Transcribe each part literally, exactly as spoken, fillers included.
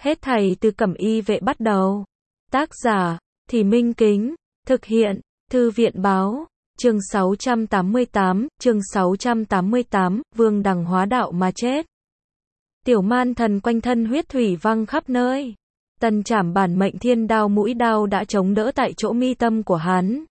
Hết thảy từ Cẩm Y Vệ bắt đầu. Tác giả, Thì Minh Kính. Thực hiện, Thư viện Báo. Chương sáu trăm tám mươi tám, chương sáu trăm tám mươi tám, Vương Đằng hóa đạo mà chết. Tiểu man thần quanh thân huyết thủy văng khắp nơi. Tần Trảm bản mệnh thiên đao mũi đao đã chống đỡ tại chỗ mi tâm của hắn.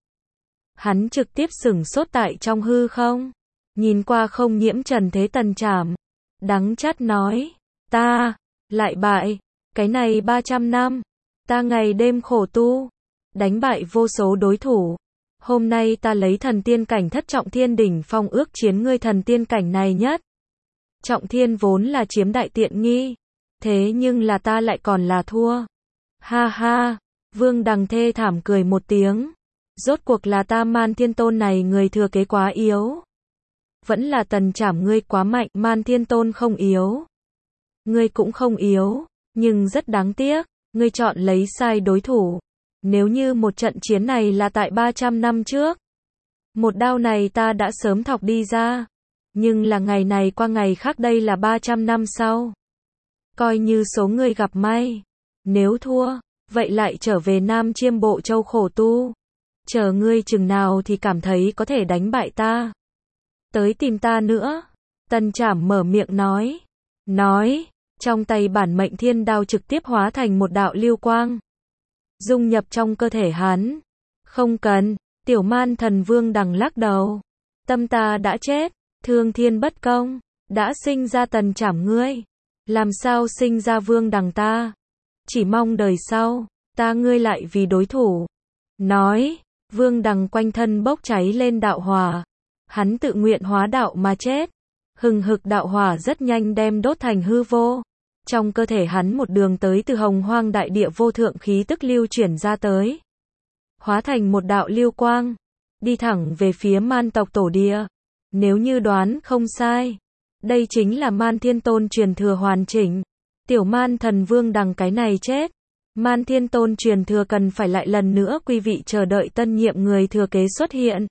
Hắn trực tiếp sửng sốt tại trong hư không. Nhìn qua không nhiễm trần thế Tần Trảm. Đắng chát nói, ta, lại bại, cái này ba trăm năm, ta ngày đêm khổ tu, đánh bại vô số đối thủ. Hôm nay ta lấy thần tiên cảnh thất trọng thiên đỉnh phong ước chiến ngươi thần tiên cảnh này nhất. Trọng thiên vốn là chiếm đại tiện nghi, thế nhưng là ta lại còn là thua. Ha ha, Vương Đằng thê thảm cười một tiếng. Rốt cuộc là ta Man Thiên Tôn này người thừa kế quá yếu. Vẫn là Tần Trảm ngươi quá mạnh, Man Thiên Tôn không yếu. Ngươi cũng không yếu, nhưng rất đáng tiếc, ngươi chọn lấy sai đối thủ. Nếu như một trận chiến này là tại ba trăm năm trước, một đao này ta đã sớm thọc đi ra. Nhưng là ngày này qua ngày khác, đây là ba trăm năm sau. Coi như số ngươi gặp may. Nếu thua, vậy lại trở về Nam Chiêm Bộ Châu khổ tu. Chờ ngươi chừng nào thì cảm thấy có thể đánh bại ta, tới tìm ta nữa. Tần Trảm mở miệng nói. Nói, trong tay bản mệnh thiên đao trực tiếp hóa thành một đạo lưu quang, dung nhập trong cơ thể hắn. Không cần, tiểu man thần Vương Đằng lắc đầu. Tâm ta đã chết, thương thiên bất công, đã sinh ra Tần Trảm ngươi, làm sao sinh ra Vương Đằng ta. Chỉ mong đời sau, ta ngươi lại vì đối thủ. Nói, Vương Đằng quanh thân bốc cháy lên đạo hỏa. Hắn tự nguyện hóa đạo mà chết. Hừng hực đạo hỏa rất nhanh đem đốt thành hư vô. Trong cơ thể hắn một đường tới từ hồng hoang đại địa vô thượng khí tức lưu chuyển ra tới. Hóa thành một đạo lưu quang, đi thẳng về phía man tộc tổ địa. Nếu như đoán không sai, đây chính là Man Thiên Tôn truyền thừa hoàn chỉnh. Tiểu man thần Vương Đằng cái này chết, Man Thiên Tôn truyền thừa cần phải lại lần nữa quý vị chờ đợi tân nhiệm người thừa kế xuất hiện.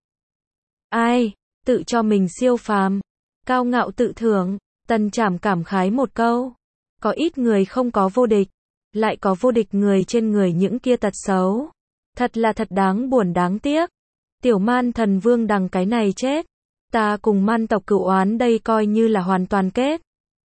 Ai, tự cho mình siêu phàm, cao ngạo tự thưởng. Tần Trảm cảm khái một câu. Có ít người không có vô địch, lại có vô địch người trên người những kia tật xấu. Thật là thật đáng buồn đáng tiếc. Tiểu man thần Vương Đằng cái này chết, ta cùng man tộc cựu oán đây coi như là hoàn toàn kết.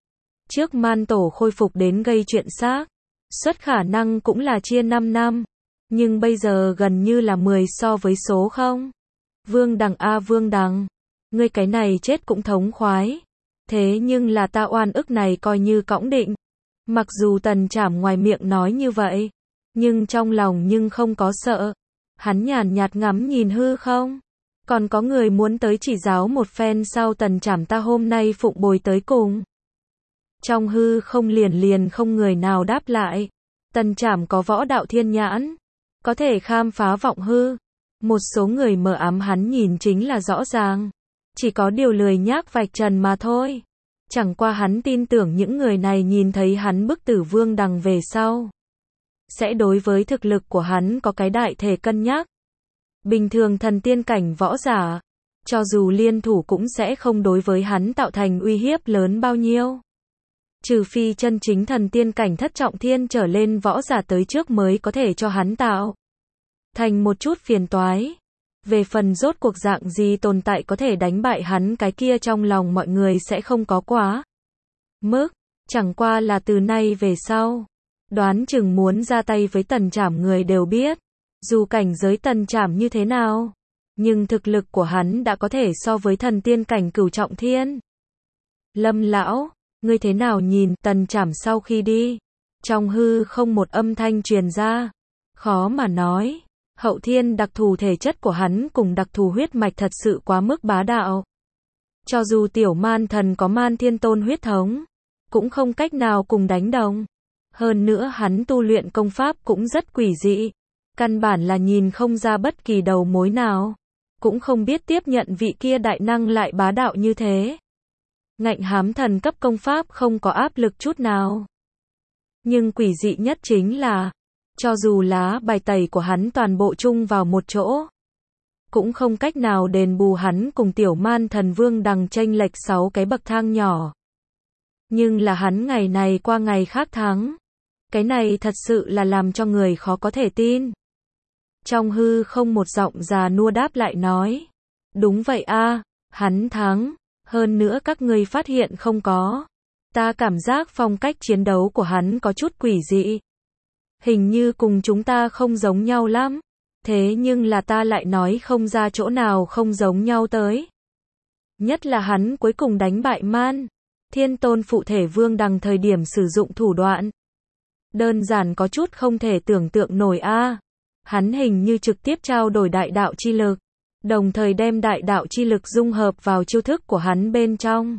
Trước man tổ khôi phục đến gây chuyện xác, suất khả năng cũng là chia năm năm. Nhưng bây giờ gần như là mười so với số không. Vương Đằng a Vương Đằng, ngươi cái này chết cũng thống khoái. Thế nhưng là ta oan ức này coi như cõng định. Mặc dù Tần Trảm ngoài miệng nói như vậy, nhưng trong lòng nhưng không có sợ. Hắn nhàn nhạt ngắm nhìn hư không. Còn có người muốn tới chỉ giáo một phen sao? Tần Trảm ta hôm nay phụng bồi tới cùng. Trong hư không liền liền không người nào đáp lại. Tần Trảm có võ đạo thiên nhãn, có thể khám phá vọng hư. Một số người mờ ám hắn nhìn chính là rõ ràng. Chỉ có điều lười nhác vạch trần mà thôi. Chẳng qua hắn tin tưởng những người này nhìn thấy hắn bức tử Vương Đằng về sau, sẽ đối với thực lực của hắn có cái đại thể cân nhắc. Bình thường thần tiên cảnh võ giả, cho dù liên thủ cũng sẽ không đối với hắn tạo thành uy hiếp lớn bao nhiêu. Trừ phi chân chính thần tiên cảnh thất trọng thiên trở lên võ giả tới trước mới có thể cho hắn tạo thành một chút phiền toái. Về phần rốt cuộc dạng gì tồn tại có thể đánh bại hắn, cái kia trong lòng mọi người sẽ không có quá mức. Chẳng qua là từ nay về sau, đoán chừng muốn ra tay với Tần Trảm người đều biết. Dù cảnh giới Tần Trảm như thế nào, nhưng thực lực của hắn đã có thể so với thần tiên cảnh cửu trọng thiên. Lâm lão, ngươi thế nào nhìn? Tần Trảm sau khi đi, trong hư không một âm thanh truyền ra. Khó mà nói. Hậu thiên đặc thù thể chất của hắn cùng đặc thù huyết mạch thật sự quá mức bá đạo. Cho dù tiểu man thần có Man Thiên Tôn huyết thống, cũng không cách nào cùng đánh đồng. Hơn nữa hắn tu luyện công pháp cũng rất quỷ dị. Căn bản là nhìn không ra bất kỳ đầu mối nào. Cũng không biết tiếp nhận vị kia đại năng lại bá đạo như thế. Ngạnh hám thần cấp công pháp không có áp lực chút nào. Nhưng quỷ dị nhất chính là, cho dù lá bài tẩy của hắn toàn bộ chung vào một chỗ, cũng không cách nào đền bù hắn cùng tiểu man thần Vương Đằng chênh lệch sáu cái bậc thang nhỏ. Nhưng là hắn ngày này qua ngày khác thắng. Cái này thật sự là làm cho người khó có thể tin. Trong hư không một giọng già nua đáp lại nói. Đúng vậy a, hắn thắng. Hơn nữa các ngươi phát hiện không có. Ta cảm giác phong cách chiến đấu của hắn có chút quỷ dị. Hình như cùng chúng ta không giống nhau lắm. Thế nhưng là ta lại nói không ra chỗ nào không giống nhau tới. Nhất là hắn cuối cùng đánh bại Man Thiên Tôn phụ thể Vương Đằng thời điểm sử dụng thủ đoạn. Đơn giản có chút không thể tưởng tượng nổi a. Hắn hình như trực tiếp trao đổi đại đạo chi lực, đồng thời đem đại đạo chi lực dung hợp vào chiêu thức của hắn bên trong.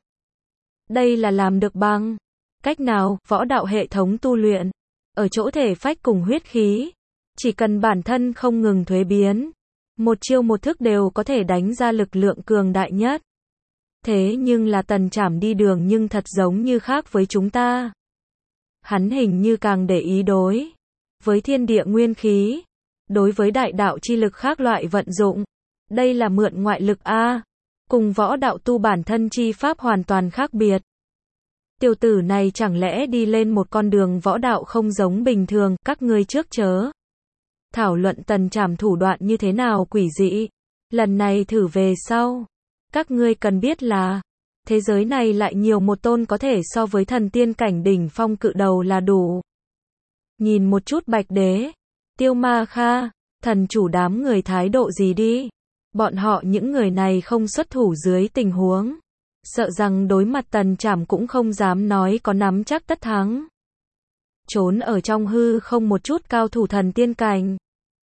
Đây là làm được bằng cách nào? Võ đạo hệ thống tu luyện, ở chỗ thể phách cùng huyết khí. Chỉ cần bản thân không ngừng thuế biến, một chiêu một thức đều có thể đánh ra lực lượng cường đại nhất. Thế nhưng là Tần Trảm đi đường nhưng thật giống như khác với chúng ta. Hắn hình như càng để ý đối với thiên địa nguyên khí, đối với đại đạo chi lực khác loại vận dụng. Đây là mượn ngoại lực a, cùng võ đạo tu bản thân chi pháp hoàn toàn khác biệt. Tiểu tử này chẳng lẽ đi lên một con đường võ đạo không giống bình thường, các ngươi trước chớ thảo luận Tần Trảm thủ đoạn như thế nào quỷ dị. Lần này thử về sau, các ngươi cần biết là, thế giới này lại nhiều một tôn có thể so với thần tiên cảnh đỉnh phong cự đầu là đủ. Nhìn một chút Bạch Đế, Tiêu Ma Kha, thần chủ đám người thái độ gì đi. Bọn họ những người này không xuất thủ dưới tình huống, sợ rằng đối mặt Tần Trảm cũng không dám nói có nắm chắc tất thắng. Trốn ở trong hư không một chút cao thủ thần tiên cảnh.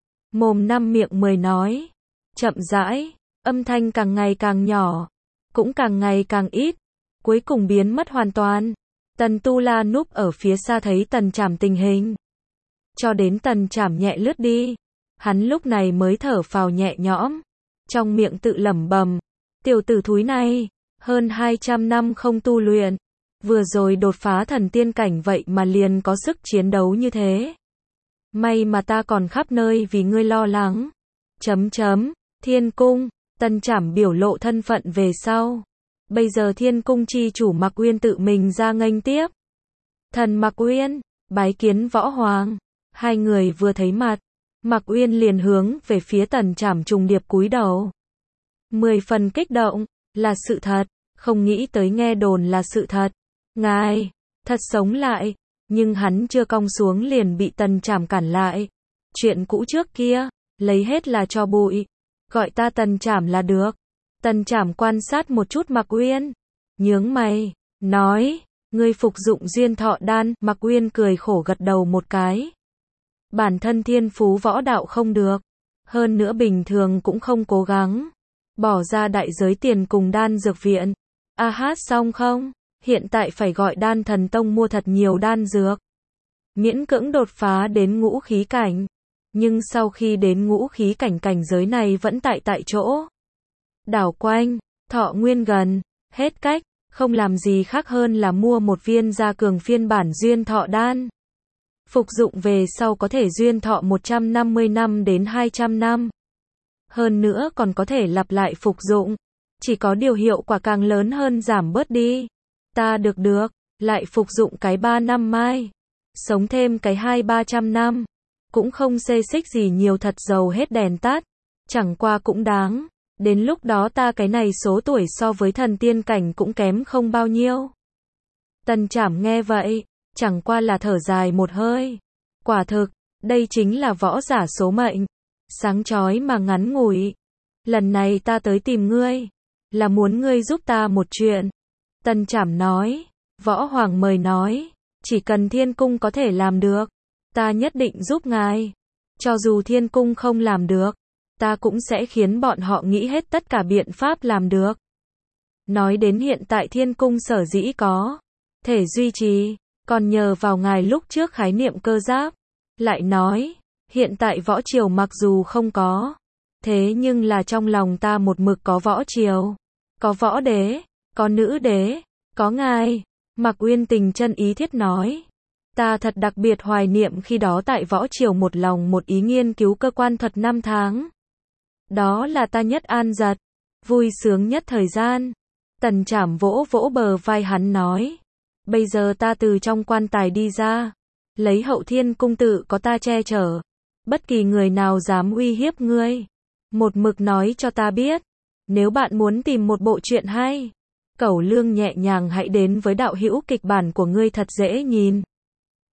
Mồm năm miệng mười nói. Chậm rãi, âm thanh càng ngày càng nhỏ, cũng càng ngày càng ít, cuối cùng biến mất hoàn toàn. Tần Tu La núp ở phía xa thấy Tần Trảm tình hình. Cho đến Tần Trảm nhẹ lướt đi, hắn lúc này mới thở phào nhẹ nhõm, trong miệng tự lẩm bẩm, tiểu tử thúi này, hơn hai trăm năm không tu luyện, vừa rồi đột phá thần tiên cảnh vậy mà liền có sức chiến đấu như thế. May mà ta còn khắp nơi vì ngươi lo lắng. Chấm chấm, Thiên Cung, Tần Trảm biểu lộ thân phận về sau. Bây giờ Thiên Cung chi chủ Mạc Uyên tự mình ra nghênh tiếp. Thần Mạc Uyên, bái kiến võ hoàng. Hai người vừa thấy mặt, Mạc Uyên liền hướng về phía Tần Trảm trùng điệp cúi đầu. Mười phần kích động, là sự thật, không nghĩ tới nghe đồn là sự thật. Ngài, thật sống lại, nhưng hắn chưa cong xuống liền bị Tần Trảm cản lại. Chuyện cũ trước kia, lấy hết là cho bụi, gọi ta Tần Trảm là được. Tần Trảm quan sát một chút Mạc Uyên, nhướng mày, nói, ngươi phục dụng duyên thọ đan. Mạc Uyên cười khổ gật đầu một cái. Bản thân thiên phú võ đạo không được, hơn nữa bình thường cũng không cố gắng, bỏ ra đại giới tiền cùng đan dược viện. A hát xong không? Hiện tại phải gọi Đan Thần Tông mua thật nhiều đan dược. Miễn cưỡng đột phá đến ngũ khí cảnh. Nhưng sau khi đến ngũ khí cảnh cảnh giới này vẫn tại tại chỗ. Đảo quanh, thọ nguyên gần, hết cách, không làm gì khác hơn là mua một viên gia cường phiên bản duyên thọ đan. Phục dụng về sau có thể duyên thọ một trăm năm mươi năm đến hai trăm năm. Hơn nữa còn có thể lặp lại phục dụng. Chỉ có điều hiệu quả càng lớn hơn giảm bớt đi. Ta được được, lại phục dụng cái ba năm mai. Sống thêm cái hai ba trăm năm. Cũng không xê xích gì nhiều, thật dầu hết đèn tắt. Chẳng qua cũng đáng. Đến lúc đó ta cái này số tuổi so với thần tiên cảnh cũng kém không bao nhiêu. Tần Trảm nghe vậy, chẳng qua là thở dài một hơi. Quả thực, đây chính là võ giả số mệnh. Sáng chói mà ngắn ngủi. Lần này ta tới tìm ngươi, là muốn ngươi giúp ta một chuyện. Tần Trảm nói, võ hoàng mời nói, chỉ cần Thiên Cung có thể làm được, ta nhất định giúp ngài. Cho dù Thiên Cung không làm được, ta cũng sẽ khiến bọn họ nghĩ hết tất cả biện pháp làm được. Nói đến hiện tại Thiên Cung sở dĩ có thể duy trì, còn nhờ vào ngài lúc trước khái niệm cơ giáp. Lại nói, hiện tại võ triều mặc dù không có, thế nhưng là trong lòng ta một mực có võ triều, có võ đế, có nữ đế, có ngài. Mạc Uyên tình chân ý thiết nói. Ta thật đặc biệt hoài niệm khi đó tại võ triều một lòng một ý nghiên cứu cơ quan thuật năm tháng. Đó là ta nhất an giật, vui sướng nhất thời gian. Tần Trảm vỗ vỗ bờ vai hắn nói. Bây giờ ta từ trong quan tài đi ra, Lấy Hậu Thiên cung tự có ta che chở. Bất kỳ người nào dám uy hiếp ngươi. Một mực nói cho ta biết. Nếu bạn muốn tìm một bộ truyện hay, Cẩu Lương nhẹ nhàng hãy đến với đạo hữu kịch bản của ngươi thật dễ nhìn.